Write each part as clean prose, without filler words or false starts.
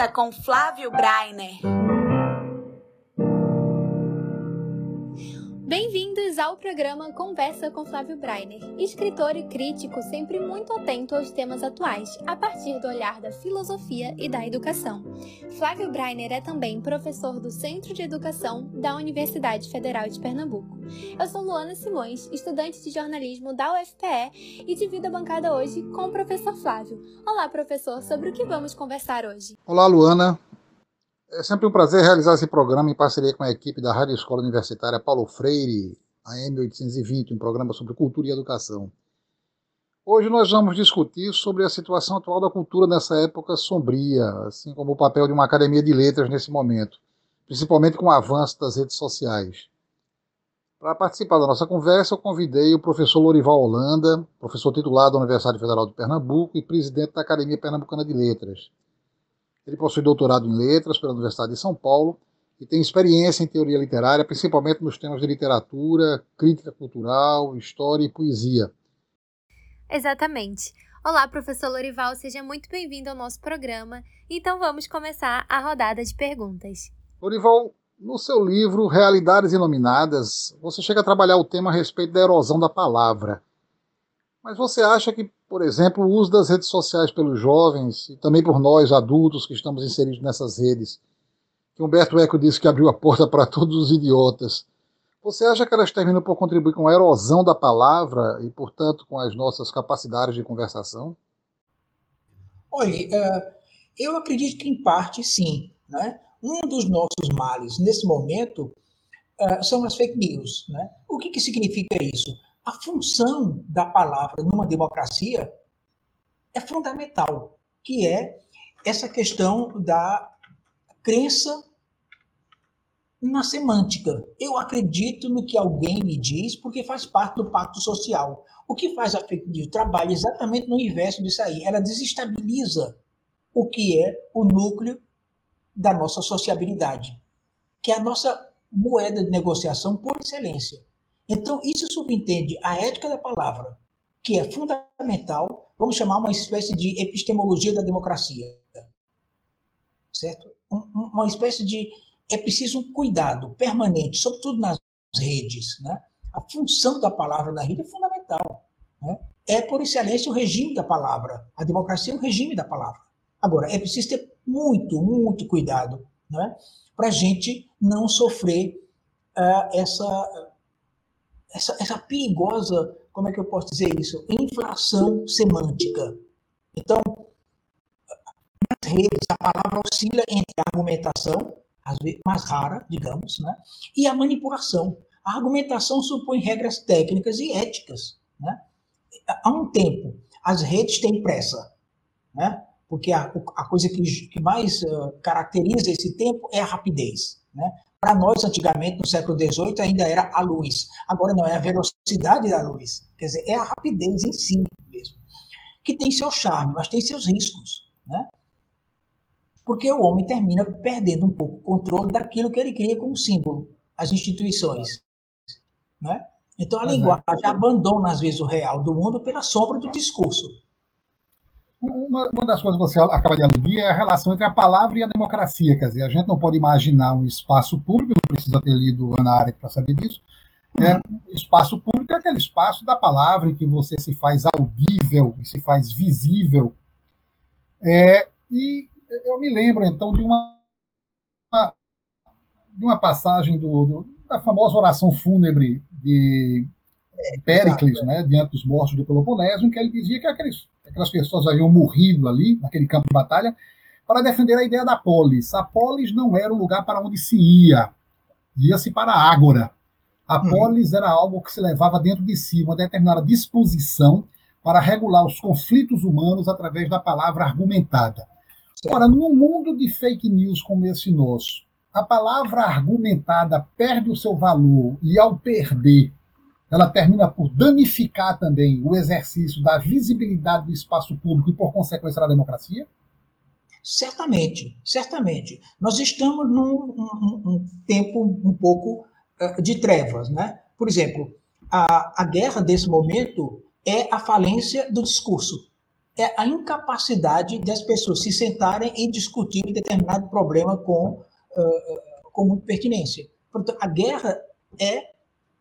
Conversa com Flávio Breiner. Bem-vindos ao programa Conversa com Flávio Breiner, escritor e crítico sempre muito atento aos temas atuais, a partir do olhar da filosofia e da educação. Flávio Breiner é também professor do Centro de Educação da Universidade Federal de Pernambuco. Eu sou Luana Simões, estudante de jornalismo da UFPE e divido a bancada hoje com o professor Flávio. Olá, professor, sobre o que vamos conversar hoje? Olá, Luana. É sempre um prazer realizar esse programa em parceria com a equipe da Rádio Escola Universitária Paulo Freire, AM 820, um programa sobre cultura e educação. Hoje nós vamos discutir sobre a situação atual da cultura nessa época sombria, assim como o papel de uma academia de letras nesse momento, principalmente com o avanço das redes sociais. Para participar da nossa conversa, eu convidei o professor Lorival Holanda, professor titular da Universidade Federal de Pernambuco e presidente da Academia Pernambucana de Letras. Ele possui doutorado em letras pela Universidade de São Paulo e tem experiência em teoria literária, principalmente nos temas de literatura, crítica cultural, história e poesia. Exatamente. Olá, professor Lorival, seja muito bem-vindo ao nosso programa. Então vamos começar a rodada de perguntas. Lorival, no seu livro Realidades Inominadas, você chega a trabalhar o tema a respeito da erosão da palavra. Mas você acha que, por exemplo, o uso das redes sociais pelos jovens e também por nós, adultos, que estamos inseridos nessas redes, que Humberto Eco disse que abriu a porta para todos os idiotas, você acha que elas terminam por contribuir com a erosão da palavra e, portanto, com as nossas capacidades de conversação? Olha, eu acredito que em parte sim, né? Um dos nossos males nesse momento são as fake news, né? O que significa isso? A função da palavra numa democracia é fundamental, que é essa questão da crença na semântica. Eu acredito no que alguém me diz porque faz parte do pacto social. O que faz a fake news? Trabalha exatamente no inverso disso aí. Ela desestabiliza o que é o núcleo da nossa sociabilidade, que é a nossa moeda de negociação por excelência. Então, isso subentende a ética da palavra, que é fundamental, vamos chamar uma espécie de epistemologia da democracia. Certo? Uma espécie de... É preciso um cuidado permanente, sobretudo nas redes. Né? A função da palavra na rede é fundamental. Né? É, por excelência, o regime da palavra. A democracia é o regime da palavra. Agora, é preciso ter muito, muito cuidado, né? Para a gente não sofrer essa perigosa, como é que eu posso dizer isso? Inflação semântica. Então, nas redes, a palavra oscila entre a argumentação, às vezes mais rara, digamos, né? E a manipulação. A argumentação supõe regras técnicas e éticas. Né? Há um tempo, as redes têm pressa, né? Porque a coisa que mais caracteriza esse tempo é a rapidez. Né? Para nós, antigamente, no século XVIII, ainda era a luz. Agora não, é a velocidade da luz. Quer dizer, é a rapidez em si mesmo. Que tem seu charme, mas tem seus riscos. Né? Porque o homem termina perdendo um pouco o controle daquilo que ele cria como símbolo, as instituições. Né? Então, a linguagem abandona, às vezes, o real do mundo pela sombra do discurso. Uma das coisas que você acaba de aludir é a relação entre a palavra e a democracia. Quer dizer, a gente não pode imaginar um espaço público, não precisa ter lido Ana Arendt para saber disso. Espaço público é aquele espaço da palavra em que você se faz audível, se faz visível. E eu me lembro, então, de uma passagem da famosa oração fúnebre de Péricles, né, diante dos mortos do Peloponeso, em que ele dizia que aquelas pessoas haviam morrido ali, naquele campo de batalha, para defender a ideia da polis. A polis não era o lugar para onde se ia-se para a ágora. A polis era algo que se levava dentro de si, uma determinada disposição para regular os conflitos humanos através da palavra argumentada. Ora, num mundo de fake news como esse nosso, a palavra argumentada perde o seu valor e, ao perder, ela termina por danificar também o exercício da visibilidade do espaço público e, por consequência, da democracia? Certamente, certamente. Nós estamos num tempo um pouco de trevas, né? Por exemplo, a guerra desse momento é a falência do discurso. é a incapacidade das pessoas se sentarem e discutirem determinado problema com muita pertinência. Portanto, a guerra é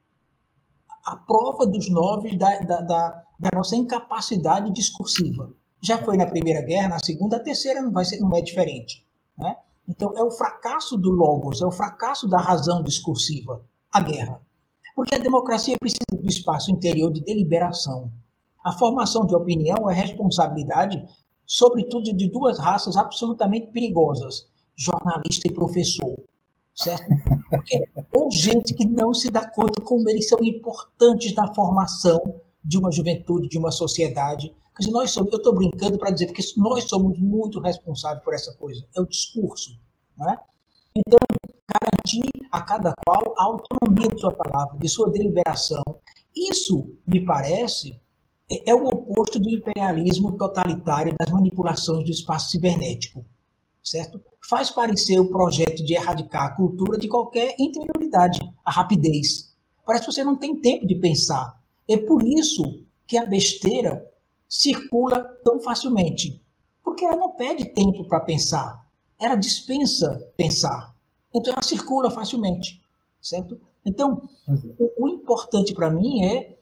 a prova dos 9 da nossa incapacidade discursiva. Já foi na Primeira Guerra, na Segunda, a Terceira não é diferente. Né? Então, é o fracasso do logos, é o fracasso da razão discursiva, a guerra. Porque a democracia precisa do espaço interior de deliberação. A formação de opinião é responsabilidade, sobretudo, de duas raças absolutamente perigosas, jornalista e professor. Certo? Porque ou gente que não se dá conta como eles são importantes na formação de uma juventude, de uma sociedade. Quer dizer, eu estou brincando para dizer que nós somos muito responsáveis por essa coisa. É o discurso. Não é? Então, garantir a cada qual a autonomia de sua palavra, de sua deliberação. Isso, me parece, é o oposto do imperialismo totalitário das manipulações do espaço cibernético. Certo? Faz parecer o projeto de erradicar a cultura de qualquer interioridade, a rapidez. Parece que você não tem tempo de pensar. É por isso que a besteira circula tão facilmente. Porque ela não pede tempo para pensar. Ela dispensa pensar. Então ela circula facilmente. Certo? Então, o importante para mim é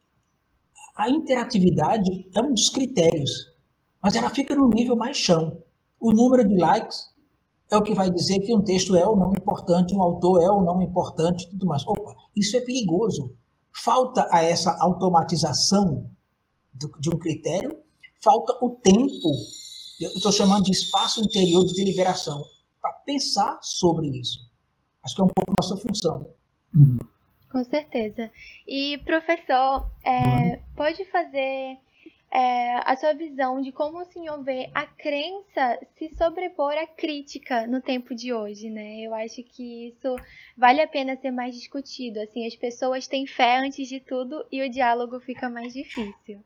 a interatividade é um dos critérios, mas ela fica no nível mais chão. O número de likes é o que vai dizer que um texto é ou não importante, um autor é ou não importante, tudo mais. Opa, isso é perigoso. Falta a essa automatização de um critério, falta o tempo, eu estou chamando de espaço interior de deliberação, para pensar sobre isso. Acho que é um pouco nossa função. Com certeza. E, professor, pode fazer a sua visão de como o senhor vê a crença se sobrepor à crítica no tempo de hoje, né? Eu acho que isso vale a pena ser mais discutido. Assim, as pessoas têm fé antes de tudo e o diálogo fica mais difícil.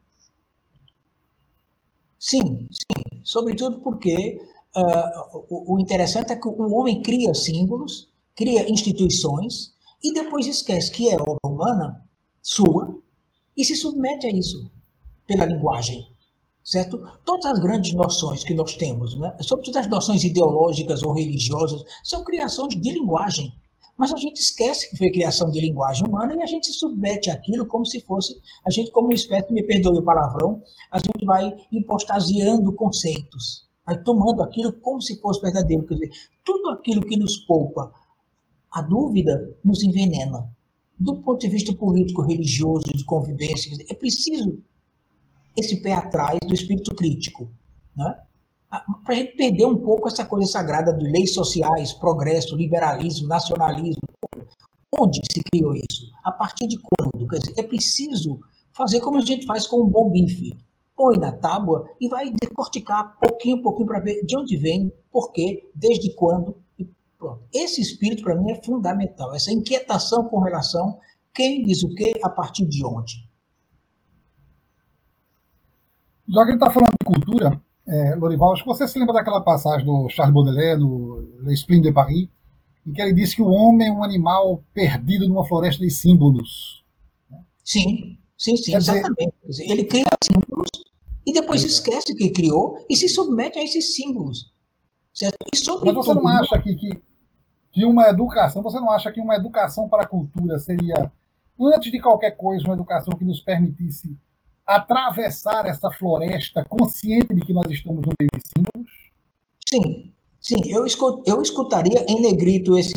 Sim. Sobretudo porque o interessante é que o homem cria símbolos, cria instituições e depois esquece que é obra humana sua e se submete a isso pela linguagem, certo? Todas as grandes noções que nós temos, né, sobretudo as noções ideológicas ou religiosas, são criações de linguagem. Mas a gente esquece que foi criação de linguagem humana e a gente se submete àquilo como se fosse, a gente como uma espécie, me perdoe o palavrão, a gente vai hipostasiando conceitos, vai tomando aquilo como se fosse verdadeiro. Quer dizer, tudo aquilo que nos poupa a dúvida nos envenena. Do ponto de vista político, religioso, de convivência, é preciso esse pé atrás do espírito crítico, né? Para a gente perder um pouco essa coisa sagrada de leis sociais, progresso, liberalismo, nacionalismo. Onde se criou isso? A partir de quando? Quer dizer, é preciso fazer como a gente faz com um bom bife. Põe na tábua e vai decorticar pouquinho para ver de onde vem, por quê, desde quando. E pronto. Esse espírito, para mim, é fundamental. Essa inquietação com relação a quem diz o quê, a partir de onde. Já que a gente está falando de cultura, Lorival, acho que você se lembra daquela passagem do Charles Baudelaire, no L'Esprit de Paris, em que ele disse que o homem é um animal perdido numa floresta de símbolos. Sim, exatamente. Quer dizer, ele cria símbolos e depois esquece que criou e se submete a esses símbolos. Certo? E mas você não acha que uma educação, você não acha que uma educação para a cultura seria, antes de qualquer coisa, uma educação que nos permitisse atravessar essa floresta consciente de que nós estamos no meio de símbolos? Sim, eu escutaria em negrito essa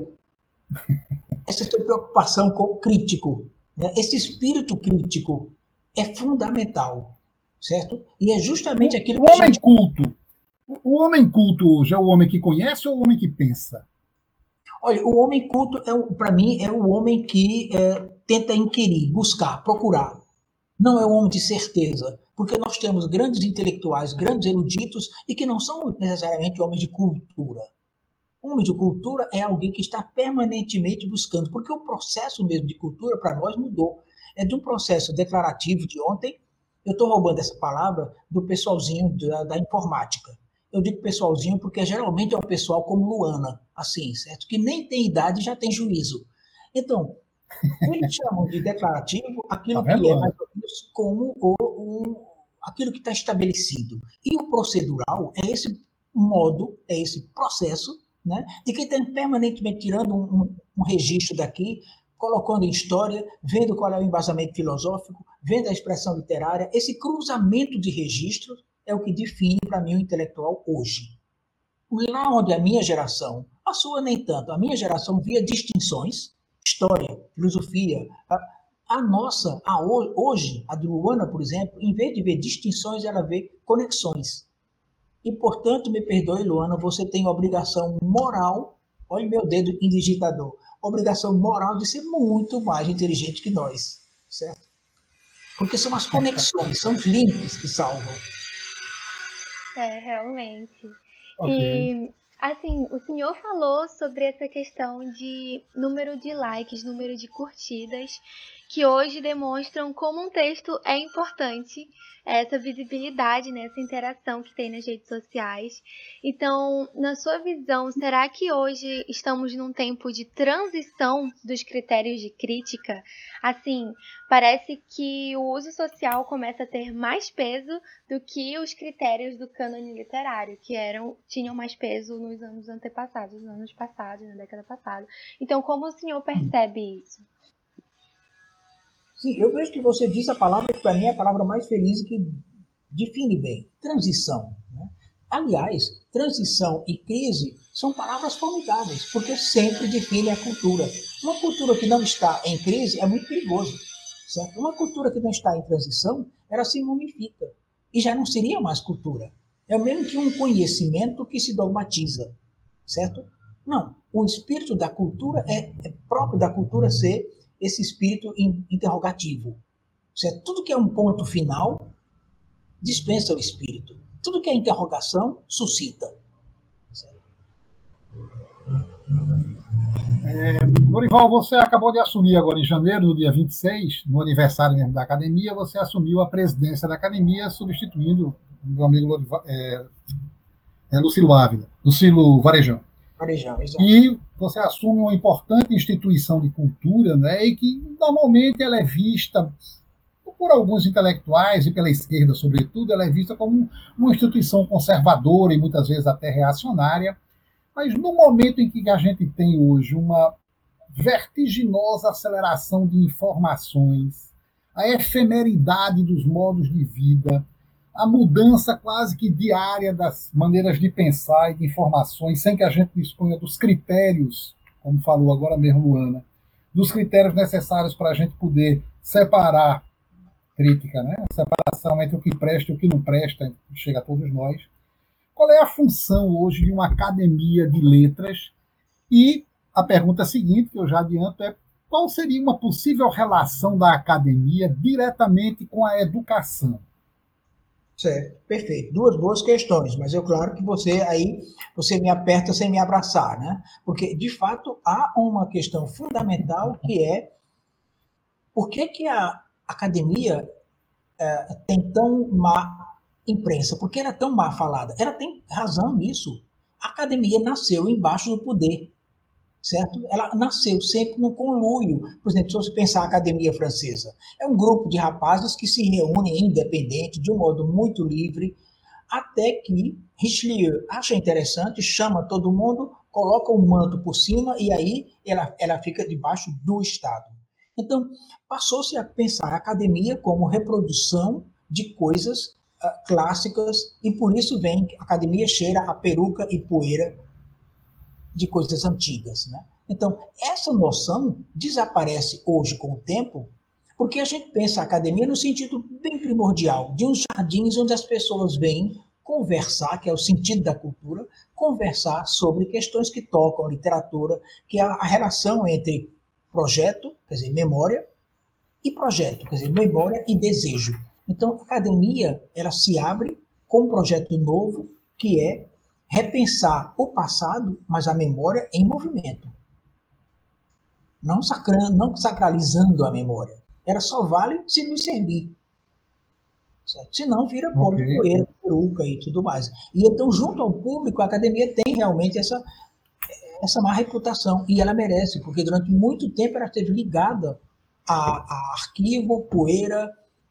sua preocupação com o crítico, né? Esse espírito crítico é fundamental, certo? E é justamente aquilo que o homem culto hoje é o homem que conhece ou o homem que pensa? Olha, o homem culto, para mim, é o homem que tenta inquirir, buscar, procurar. Não é um homem de certeza, porque nós temos grandes intelectuais, grandes eruditos, e que não são necessariamente homens de cultura. Um homem de cultura é alguém que está permanentemente buscando, porque o processo mesmo de cultura para nós mudou. É de um processo declarativo de ontem, eu estou roubando essa palavra do pessoalzinho da informática. Eu digo pessoalzinho porque geralmente é um pessoal como Luana, assim, certo? Que nem tem idade e já tem juízo. Então, eles chamam de declarativo aquilo que é mais ou menos como aquilo que está estabelecido. E o procedural é esse modo, é esse processo, né, de quem está permanentemente tirando um registro daqui, colocando em história, vendo qual é o embasamento filosófico, vendo a expressão literária. Esse cruzamento de registros é o que define, para mim, o intelectual hoje. Lá onde a minha geração, a sua nem tanto, a minha geração via distinções, história, filosofia, a nossa, hoje, a de Luana, por exemplo, em vez de ver distinções, ela vê conexões. E, portanto, me perdoe, Luana, você tem obrigação moral, olha meu dedo em digitador, obrigação moral de ser muito mais inteligente que nós, certo? Porque são as conexões, são os links que salvam. Realmente. Ok. E, assim, o senhor falou sobre essa questão de número de likes, número de curtidas, que hoje demonstram como um texto é importante, essa visibilidade, né, essa interação que tem nas redes sociais. Então, na sua visão, será que hoje estamos num tempo de transição dos critérios de crítica? Assim, parece que o uso social começa a ter mais peso do que os critérios do cânone literário, que tinham mais peso nos anos antepassados, nos anos passados, na década passada. Então, como o senhor percebe isso? Sim, eu vejo que você disse a palavra que, para mim, é a palavra mais feliz e que define bem. Transição. Né? Aliás, transição e crise são palavras formidáveis, porque sempre definem a cultura. Uma cultura que não está em crise é muito perigoso. Certo? Uma cultura que não está em transição, ela se mumifica. E já não seria mais cultura. É o mesmo que um conhecimento que se dogmatiza. Certo? Não. O espírito da cultura é próprio da cultura ser esse espírito interrogativo. Certo? Tudo que é um ponto final dispensa o espírito. Tudo que é interrogação suscita. Certo? Lorival, você acabou de assumir agora em janeiro, no dia 26, no aniversário mesmo da academia, você assumiu a presidência da academia, substituindo o meu amigo Lucilo Ávila, Lucilo Varejão. Varejão, exato. E você assume uma importante instituição de cultura, né, e que normalmente ela é vista, por alguns intelectuais e pela esquerda, sobretudo, ela é vista como uma instituição conservadora e muitas vezes até reacionária. Mas no momento em que a gente tem hoje uma vertiginosa aceleração de informações, a efemeridade dos modos de vida, a mudança quase que diária das maneiras de pensar e de informações, sem que a gente disponha dos critérios, como falou agora mesmo Luana, dos critérios necessários para a gente poder separar crítica, né? A separação entre o que presta e o que não presta, chega a todos nós. Qual é a função hoje de uma academia de letras? E a pergunta seguinte, que eu já adianto, é qual seria uma possível relação da academia diretamente com a educação? Certo, perfeito. Duas boas questões, mas é claro que você me aperta sem me abraçar, né? Porque, de fato, há uma questão fundamental que é por que a academia tem tão má imprensa? Por que ela é tão má falada? Ela tem razão nisso. A academia nasceu embaixo do poder, certo? Ela nasceu sempre num conluio. Por exemplo, se você pensar a Academia Francesa, é um grupo de rapazes que se reúnem independente, de um modo muito livre, até que Richelieu acha interessante, chama todo mundo, coloca um manto por cima e aí ela fica debaixo do Estado. Então, passou-se a pensar a academia como reprodução de coisas clássicas e por isso vem a academia cheira a peruca e poeira de coisas antigas. Né? Então, essa noção desaparece hoje com o tempo, porque a gente pensa a academia no sentido bem primordial, de uns jardins onde as pessoas vêm conversar, que é o sentido da cultura, conversar sobre questões que tocam a literatura, que é a relação entre projeto, quer dizer, memória, e projeto, quer dizer, memória e desejo. Então, a academia, ela se abre com um projeto novo, que é repensar o passado, mas a memória em movimento. Não sacralizando a memória. Ela só vale se nos servir. Certo? Senão vira pó de poeira, peruca e tudo mais. E então, junto ao público, a academia tem realmente essa má reputação. E ela merece, porque durante muito tempo ela esteve ligada a arquivo, poeira,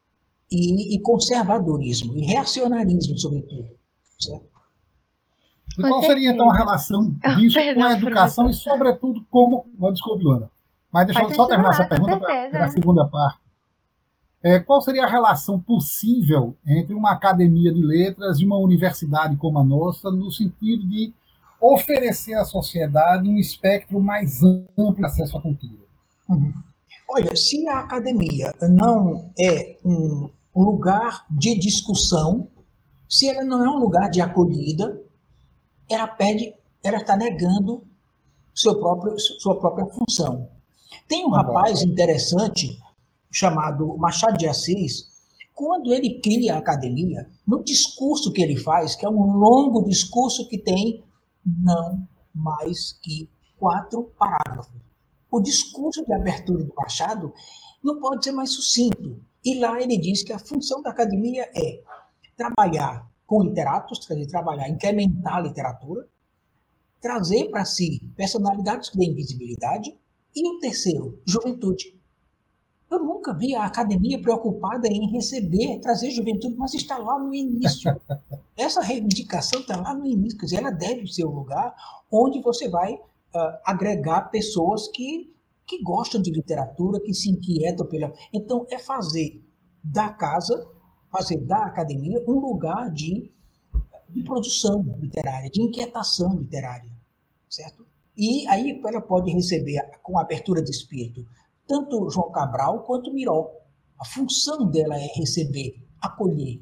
e conservadorismo, e reacionarismo, sobretudo. Certo? E qual seria, então, a relação disso com a educação e, sobretudo, como... Desculpe, Luana. Mas deixa eu só terminar essa pergunta para a segunda parte. Qual seria a relação possível entre uma academia de letras e uma universidade como a nossa, no sentido de oferecer à sociedade um espectro mais amplo de acesso à cultura? Olha, se a academia não é um lugar de discussão, se ela não é um lugar de acolhida, ela está negando sua própria função. Tem um rapaz interessante chamado Machado de Assis. Quando ele cria a academia, no discurso que ele faz, que é um longo discurso que tem não mais que 4 parágrafos. O discurso de abertura do Machado não pode ser mais sucinto. E lá ele diz que a função da academia é trabalhar com literatos, quer dizer, trabalhar, incrementar a literatura, trazer para si personalidades que dêem visibilidade, e o terceiro, juventude. Eu nunca vi a academia preocupada em receber, trazer juventude, mas está lá no início. Essa reivindicação está lá no início, quer dizer, ela deve ser o lugar onde você vai agregar pessoas que gostam de literatura, que se inquietam pela... Então, é fazer da casa, fazer da academia um lugar de produção literária, de inquietação literária, certo? E aí ela pode receber, com abertura de espírito, tanto João Cabral quanto Miró. A função dela é receber, acolher.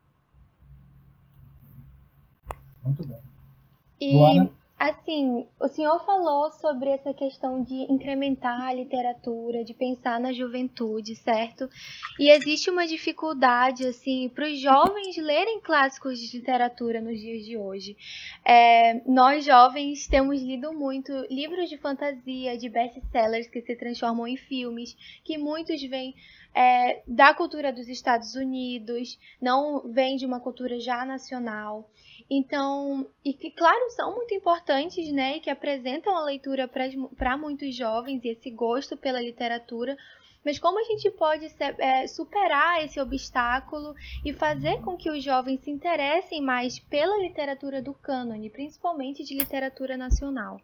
Muito bem. E, Luana? assim, o senhor falou sobre essa questão de incrementar a literatura, de pensar na juventude, certo? E existe uma dificuldade, assim, para os jovens lerem clássicos de literatura nos dias de hoje. Nós, jovens, temos lido muito livros de fantasia, de best-sellers que se transformam em filmes, que muitos vêm da cultura dos Estados Unidos, não vêm de uma cultura já nacional. Então, e que, claro, são muito importantes, né, e que apresentam a leitura para muitos jovens e esse gosto pela literatura, mas como a gente pode superar esse obstáculo e fazer com que os jovens se interessem mais pela literatura do cânone, principalmente de literatura nacional?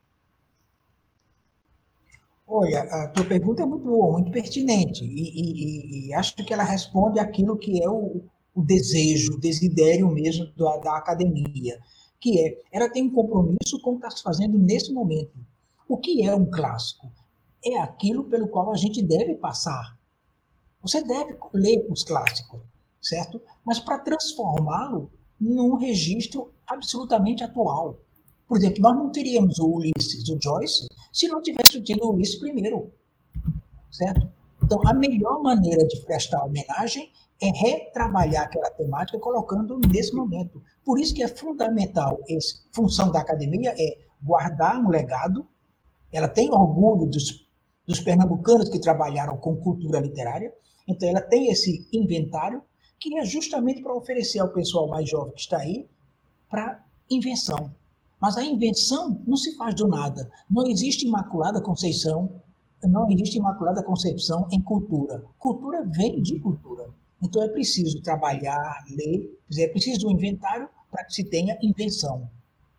Olha, a tua pergunta é muito boa, muito pertinente, e acho que ela responde àquilo que é o desejo, o desidério mesmo da academia, que ela tem um compromisso com o que está se fazendo nesse momento. O que é um clássico? É aquilo pelo qual a gente deve passar. Você deve ler os clássicos, certo? Mas para transformá-lo num registro absolutamente atual. Por exemplo, nós não teríamos o Ulisses, o Joyce, se não tivesse tido o Ulisses primeiro, certo? Então, a melhor maneira de prestar homenagem é retrabalhar aquela temática colocando nesse momento. Por isso que é fundamental, a função da academia é guardar um legado. Ela tem orgulho dos pernambucanos que trabalharam com cultura literária, então ela tem esse inventário que é justamente para oferecer ao pessoal mais jovem que está aí para invenção. Mas a invenção não se faz do nada. Não existe Imaculada Conceição, não existe Imaculada Concepção em cultura. Cultura vem de cultura. Então é preciso trabalhar, ler, é preciso um inventário para que se tenha invenção.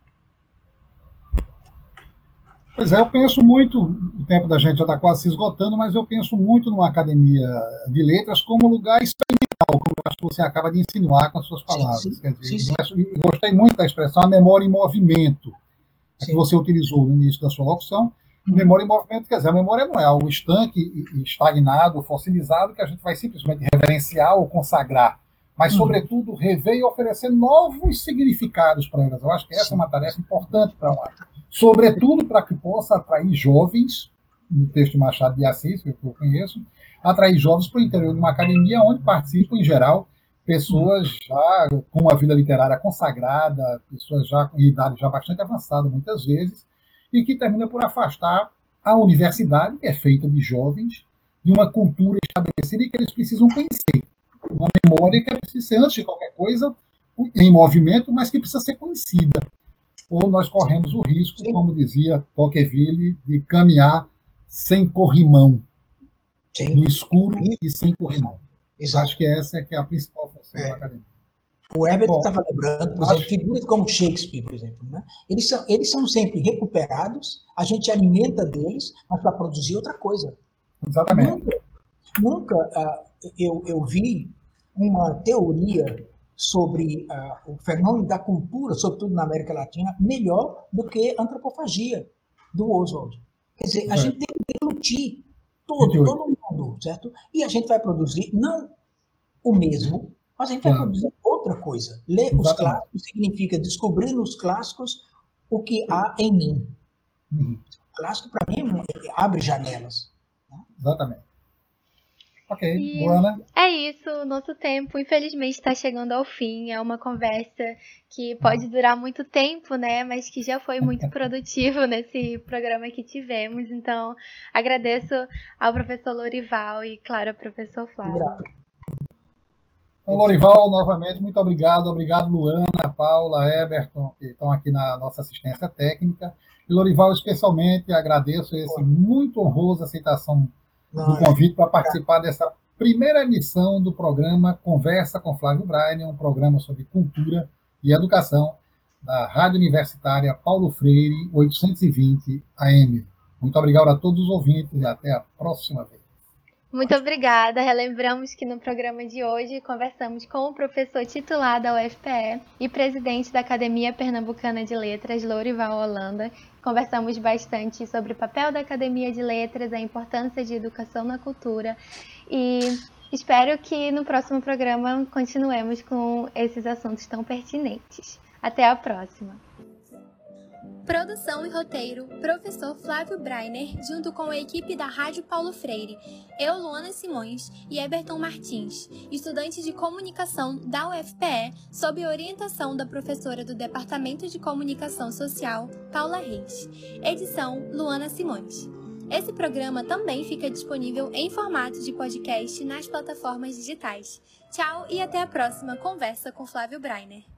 Pois é, eu penso muito, o tempo da gente já está quase se esgotando, mas eu penso muito numa academia de letras como lugar experimental, como acho que você acaba de insinuar com as suas palavras. Sim. Quer dizer, eu gostei muito da expressão a memória em movimento, que você utilizou no início da sua locução. Memória em movimento, quer dizer, a memória não é algo estanque, estagnado, fossilizado, que a gente vai simplesmente reverenciar ou consagrar, mas, sobretudo, rever e oferecer novos significados para elas. Eu acho que essa é uma tarefa importante para um ato. Sobretudo para que possa atrair jovens, no texto de Machado de Assis, que eu conheço, atrair jovens para o interior de uma academia onde participam, em geral, pessoas já com uma vida literária consagrada, pessoas já com idade já bastante avançada, muitas vezes, e que termina por afastar a universidade, que é feita de jovens, de uma cultura estabelecida e que eles precisam conhecer. Uma memória que precisa ser, antes de qualquer coisa, em movimento, mas que precisa ser conhecida. Ou nós corremos o risco, como dizia Tocqueville, de caminhar sem corrimão, no escuro e sem corrimão. Exato. Acho que essa é que é a principal função da academia. O Herbert estava lembrando, por exemplo, figuras como Shakespeare, por exemplo, né? Eles são sempre recuperados, a gente alimenta deles, mas para produzir outra coisa. Exatamente. Nunca eu vi uma teoria sobre o fenômeno da cultura, sobretudo na América Latina, melhor do que a antropofagia do Oswald. Quer dizer, a gente tem que deglutir todo mundo, certo? E a gente vai produzir, não o mesmo, mas a gente vai produzir outra coisa. Ler os clássicos significa descobrir nos clássicos o que há em mim. O clássico, para mim, abre janelas. Né? Exatamente. Ok, Luana. É isso, o nosso tempo, infelizmente, está chegando ao fim. É uma conversa que pode durar muito tempo, né? Mas que já foi muito produtivo nesse programa que tivemos. Então, agradeço ao professor Lorival e, claro, ao professor Flávio. Então, Lorival, novamente, muito obrigado. Obrigado, Luana, Paula, Eberton, que estão aqui na nossa assistência técnica. E, Lorival, especialmente, agradeço esse muito honroso aceitação do convite para participar dessa primeira emissão do programa Conversa com Flávio Brainer, um programa sobre cultura e educação da Rádio Universitária Paulo Freire, 820 AM. Muito obrigado a todos os ouvintes e até a próxima vez. Muito obrigada. Relembramos que no programa de hoje conversamos com o professor titular da UFPE e presidente da Academia Pernambucana de Letras, Lorival Holanda. Conversamos bastante sobre o papel da Academia de Letras, a importância de educação na cultura e espero que no próximo programa continuemos com esses assuntos tão pertinentes. Até a próxima! Produção e roteiro, professor Flávio Brainer, junto com a equipe da Rádio Paulo Freire, eu, Luana Simões e Eberton Martins, estudantes de comunicação da UFPE, sob orientação da professora do Departamento de Comunicação Social, Paula Reis. Edição, Luana Simões. Esse programa também fica disponível em formato de podcast nas plataformas digitais. Tchau e até a próxima Conversa com Flávio Brainer.